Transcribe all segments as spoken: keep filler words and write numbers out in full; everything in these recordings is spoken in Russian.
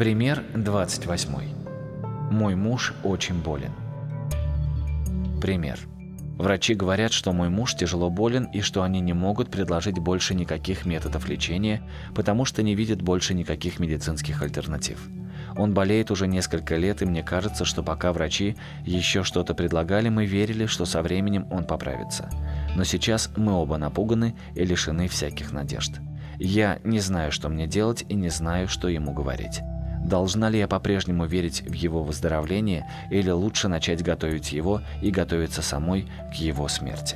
Пример двадцать восьмой. Мой муж очень болен. Пример. Врачи говорят, что мой муж тяжело болен и что они не могут предложить больше никаких методов лечения, потому что не видят больше никаких медицинских альтернатив. Он болеет уже несколько лет, и мне кажется, что пока врачи еще что-то предлагали, мы верили, что со временем он поправится. Но сейчас мы оба напуганы и лишены всяких надежд. Я не знаю, что мне делать, и не знаю, что ему говорить. Должна ли я по-прежнему верить в его выздоровление, или лучше начать готовить его и готовиться самой к его смерти?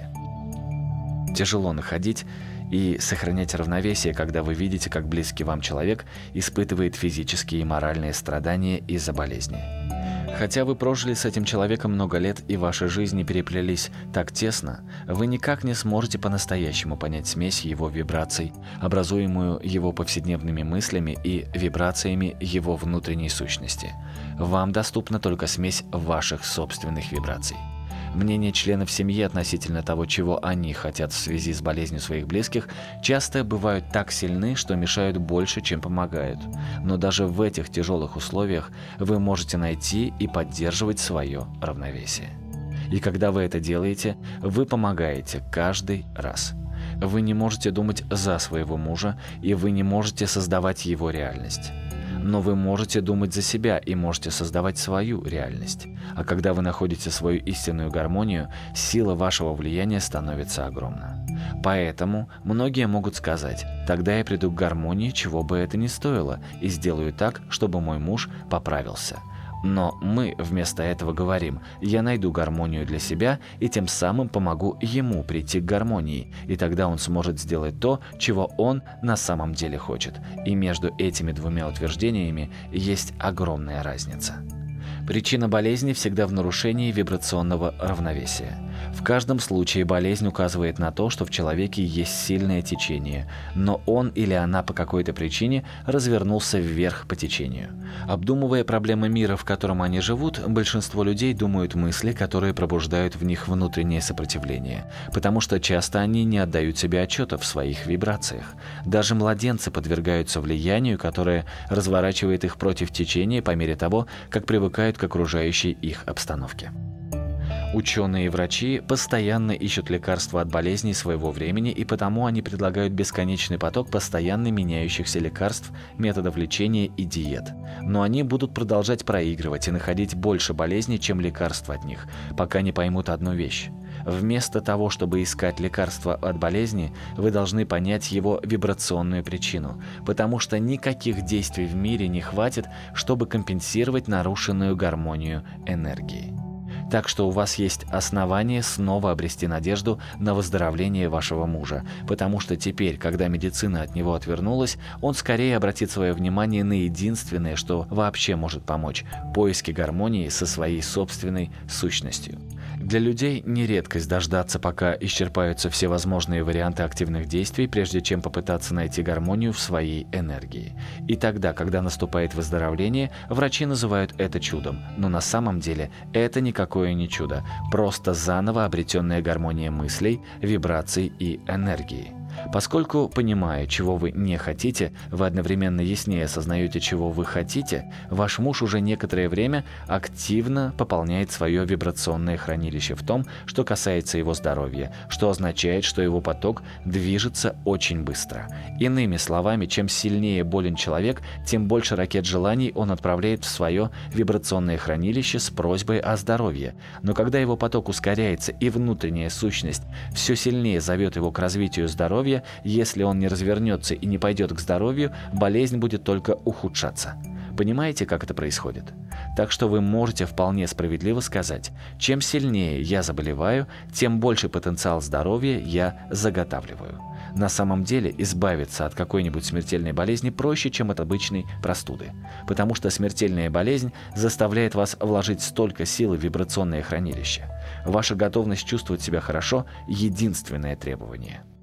Тяжело находить и сохранять равновесие, когда вы видите, как близкий вам человек испытывает физические и моральные страдания из-за болезни. Хотя вы прожили с этим человеком много лет и ваши жизни переплелись так тесно, вы никак не сможете по-настоящему понять смесь его вибраций, образуемую его повседневными мыслями и вибрациями его внутренней сущности. Вам доступна только смесь ваших собственных вибраций. Мнения членов семьи относительно того, чего они хотят в связи с болезнью своих близких, часто бывают так сильны, что мешают больше, чем помогают. Но даже в этих тяжелых условиях вы можете найти и поддерживать свое равновесие. И когда вы это делаете, вы помогаете каждый раз. Вы не можете думать за своего мужа, и вы не можете создавать его реальность. Но вы можете думать за себя и можете создавать свою реальность. А когда вы находите свою истинную гармонию, сила вашего влияния становится огромна. Поэтому многие могут сказать: «Тогда я приду к гармонии, чего бы это ни стоило, и сделаю так, чтобы мой муж поправился». Но мы вместо этого говорим: «Я найду гармонию для себя и тем самым помогу ему прийти к гармонии, и тогда он сможет сделать то, чего он на самом деле хочет». И между этими двумя утверждениями есть огромная разница. Причина болезни всегда в нарушении вибрационного равновесия. В каждом случае болезнь указывает на то, что в человеке есть сильное течение, но он или она по какой-то причине развернулся вверх по течению. Обдумывая проблемы мира, в котором они живут, большинство людей думают мысли, которые пробуждают в них внутреннее сопротивление, потому что часто они не отдают себе отчета в своих вибрациях. Даже младенцы подвергаются влиянию, которое разворачивает их против течения по мере того, как привыкают к окружающей их обстановке. Ученые и врачи постоянно ищут лекарства от болезней своего времени, и потому они предлагают бесконечный поток постоянно меняющихся лекарств, методов лечения и диет. Но они будут продолжать проигрывать и находить больше болезней, чем лекарств от них, пока не поймут одну вещь. Вместо того, чтобы искать лекарства от болезни, вы должны понять его вибрационную причину, потому что никаких действий в мире не хватит, чтобы компенсировать нарушенную гармонию энергии. Так что у вас есть основания снова обрести надежду на выздоровление вашего мужа, потому что теперь, когда медицина от него отвернулась, он скорее обратит свое внимание на единственное, что вообще может помочь – поиски гармонии со своей собственной сущностью. Для людей не редкость дождаться, пока исчерпаются все возможные варианты активных действий, прежде чем попытаться найти гармонию в своей энергии. И тогда, когда наступает выздоровление, врачи называют это чудом, но на самом деле это никакое не чудо, просто заново обретенная гармония мыслей, вибраций и энергии. Поскольку, понимая, чего вы не хотите, вы одновременно яснее осознаете, чего вы хотите, ваш муж уже некоторое время активно пополняет свое вибрационное хранилище в том, что касается его здоровья, что означает, что его поток движется очень быстро. Иными словами, чем сильнее болен человек, тем больше ракет желаний он отправляет в свое вибрационное хранилище с просьбой о здоровье. Но когда его поток ускоряется и внутренняя сущность все сильнее зовет его к развитию здоровья, если он не развернется и не пойдет к здоровью, болезнь будет только ухудшаться. Понимаете, как это происходит? Так что вы можете вполне справедливо сказать: чем сильнее я заболеваю, тем больше потенциал здоровья я заготавливаю. На самом деле избавиться от какой-нибудь смертельной болезни проще, чем от обычной простуды, потому что смертельная болезнь заставляет вас вложить столько силы в вибрационное хранилище. Ваша готовность чувствовать себя хорошо – единственное требование.